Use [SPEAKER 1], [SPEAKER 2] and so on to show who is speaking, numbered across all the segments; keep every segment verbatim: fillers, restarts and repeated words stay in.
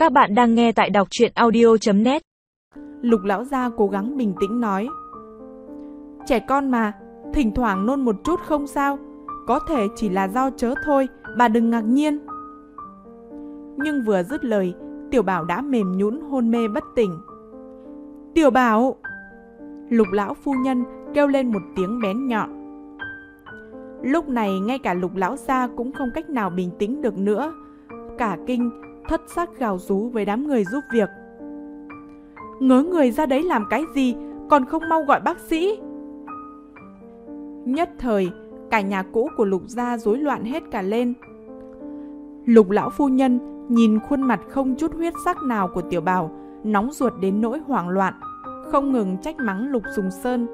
[SPEAKER 1] Các bạn đang nghe tại đọc truyện audio chấm net.
[SPEAKER 2] Lục lão gia cố gắng bình tĩnh nói: Trẻ con mà, thỉnh thoảng nôn một chút không sao, có thể chỉ là do chớ thôi, bà đừng ngạc nhiên. Nhưng vừa dứt lời, Tiểu Bảo đã mềm nhũn hôn mê bất tỉnh. Tiểu Bảo! Lục lão phu nhân kêu lên một tiếng bén nhọn. Lúc này ngay cả Lục lão gia cũng không cách nào bình tĩnh được nữa, cả kinh thất sắc gào rú với đám người giúp việc. Ngớ người ra đấy làm cái gì, còn không mau gọi bác sĩ. Nhất thời, cả nhà cũ của Lục gia rối loạn hết cả lên. Lục lão phu nhân nhìn khuôn mặt không chút huyết sắc nào của Tiểu Bảo, nóng ruột đến nỗi hoảng loạn, không ngừng trách mắng Lục Sùng Sơn.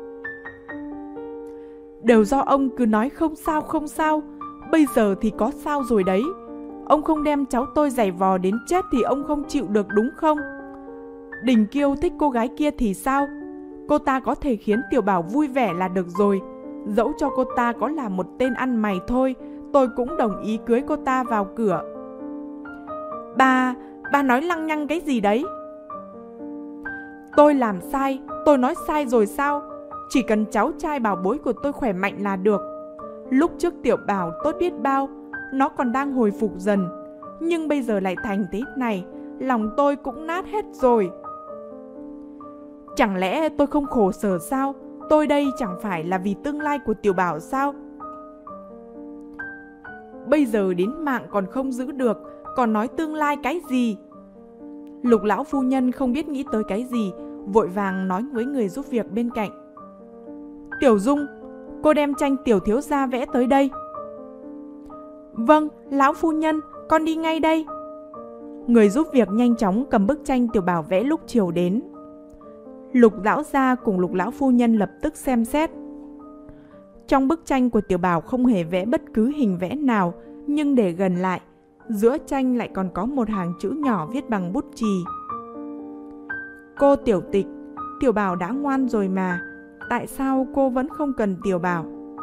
[SPEAKER 2] Đều do ông cứ nói không sao không sao, bây giờ thì có sao rồi đấy. Ông không đem cháu tôi giày vò đến chết thì ông không chịu được đúng không? Đình Kiêu thích cô gái kia thì sao? Cô ta có thể khiến Tiểu Bảo vui vẻ là được rồi. Dẫu cho cô ta có là một tên ăn mày thôi, tôi cũng đồng ý cưới cô ta vào cửa. Bà, bà nói lăng nhăng cái gì đấy? Tôi làm sai, tôi nói sai rồi sao? Chỉ cần cháu trai bảo bối của tôi khỏe mạnh là được. Lúc trước Tiểu Bảo tốt biết bao, nó còn đang hồi phục dần, nhưng bây giờ lại thành thế này, lòng tôi cũng nát hết rồi. Chẳng lẽ tôi không khổ sở sao? Tôi đây chẳng phải là vì tương lai của Tiểu Bảo sao? Bây giờ đến mạng còn không giữ được, còn nói tương lai cái gì? Lục lão phu nhân không biết nghĩ tới cái gì, vội vàng nói với người giúp việc bên cạnh. Tiểu Dung, cô đem tranh Tiểu thiếu gia vẽ tới đây. Vâng, lão phu nhân, con đi ngay đây. Người giúp việc nhanh chóng cầm bức tranh Tiểu Bảo vẽ lúc chiều đến. Lục lão gia cùng Lục lão phu nhân lập tức xem xét. Trong bức tranh của Tiểu Bảo không hề vẽ bất cứ hình vẽ nào, nhưng để gần lại, giữa tranh lại còn có một hàng chữ nhỏ viết bằng bút chì. Cô Tiểu Tịch, Tiểu Bảo đã ngoan rồi mà, tại sao cô vẫn không cần Tiểu Bảo?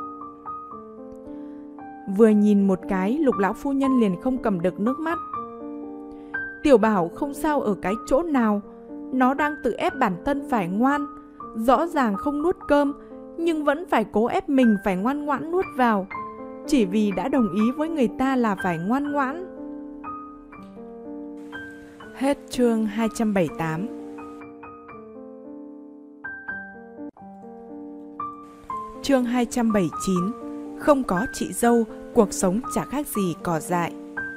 [SPEAKER 2] Vừa nhìn một cái, Lục lão phu nhân liền không cầm được nước mắt. Tiểu Bảo không sao ở cái chỗ nào, nó đang tự ép bản thân phải ngoan, rõ ràng không nuốt cơm, nhưng vẫn phải cố ép mình phải ngoan ngoãn nuốt vào, chỉ vì đã đồng ý với người ta là phải ngoan ngoãn. Hết chương hai trăm bảy mươi tám. Chương hai trăm bảy mươi chín. Không có chị dâu, cuộc sống chả khác gì cỏ dại.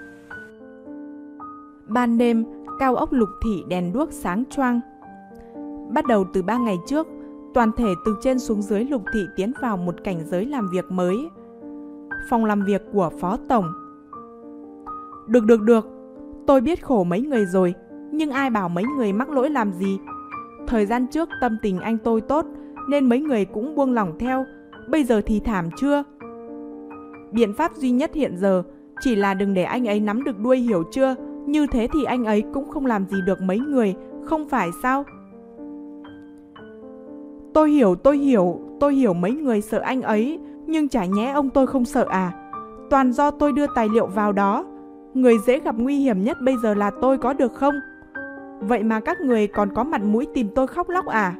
[SPEAKER 2] Ban đêm, cao ốc Lục thị đèn đuốc sáng choang. Bắt đầu từ ba ngày trước, toàn thể từ trên xuống dưới Lục thị tiến vào một cảnh giới làm việc mới. Phòng làm việc của Phó Tổng. Được được được, tôi biết khổ mấy người rồi, nhưng ai bảo mấy người mắc lỗi làm gì? Thời gian trước tâm tình anh tôi tốt, nên mấy người cũng buông lỏng theo, bây giờ thì thảm chưa? Biện pháp duy nhất hiện giờ chỉ là đừng để anh ấy nắm được đuôi, hiểu chưa? Như thế thì anh ấy cũng không làm gì được mấy người, không phải sao? Tôi hiểu, tôi hiểu, tôi hiểu mấy người sợ anh ấy, nhưng chả nhẽ ông tôi không sợ à? Toàn do tôi đưa tài liệu vào đó. Người dễ gặp nguy hiểm nhất bây giờ là tôi, có được không? Vậy mà các người còn có mặt mũi tìm tôi khóc lóc à?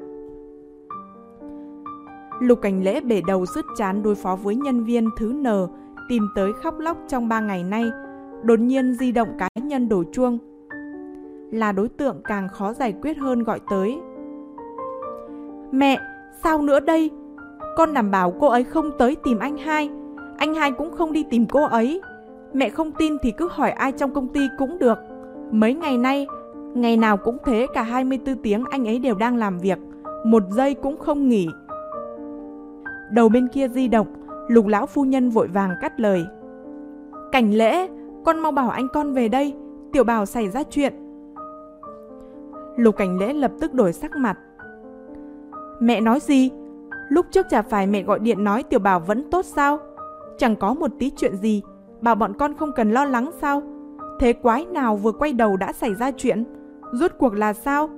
[SPEAKER 2] Lục Cảnh Lễ bể đầu sứt chán đối phó với nhân viên thứ N tìm tới khóc lóc trong ba ngày nay. Đột nhiên di động cá nhân đổ chuông. Là đối tượng càng khó giải quyết hơn gọi tới. Mẹ, sao nữa đây? Con đảm bảo cô ấy không tới tìm anh hai. Anh hai cũng không đi tìm cô ấy. Mẹ không tin thì cứ hỏi ai trong công ty cũng được. Mấy ngày nay, ngày nào cũng thế, cả hai mươi tư tiếng anh ấy đều đang làm việc, một giây cũng không nghỉ. Đầu bên kia di động, Lục lão phu nhân vội vàng cắt lời. Cảnh Lễ, con mau bảo anh con về đây, Tiểu Bảo xảy ra chuyện. Lục Cảnh Lễ lập tức đổi sắc mặt. Mẹ nói gì? Lúc trước chả phải mẹ gọi điện nói Tiểu Bảo vẫn tốt sao? Chẳng có một tí chuyện gì, bảo bọn con không cần lo lắng sao? Thế quái nào vừa quay đầu đã xảy ra chuyện? Rốt cuộc là sao?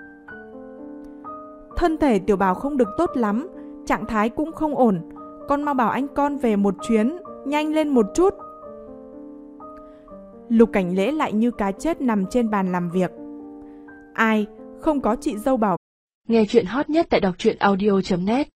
[SPEAKER 2] Thân thể Tiểu Bảo không được tốt lắm, trạng thái cũng không ổn. Con mau bảo anh con về một chuyến, nhanh lên một chút. Lục Cảnh Lễ lại như cá chết nằm trên bàn làm việc. Ai, không có chị dâu bảo.
[SPEAKER 3] Nghe chuyện hot nhất tại đọc truyện audio chấm net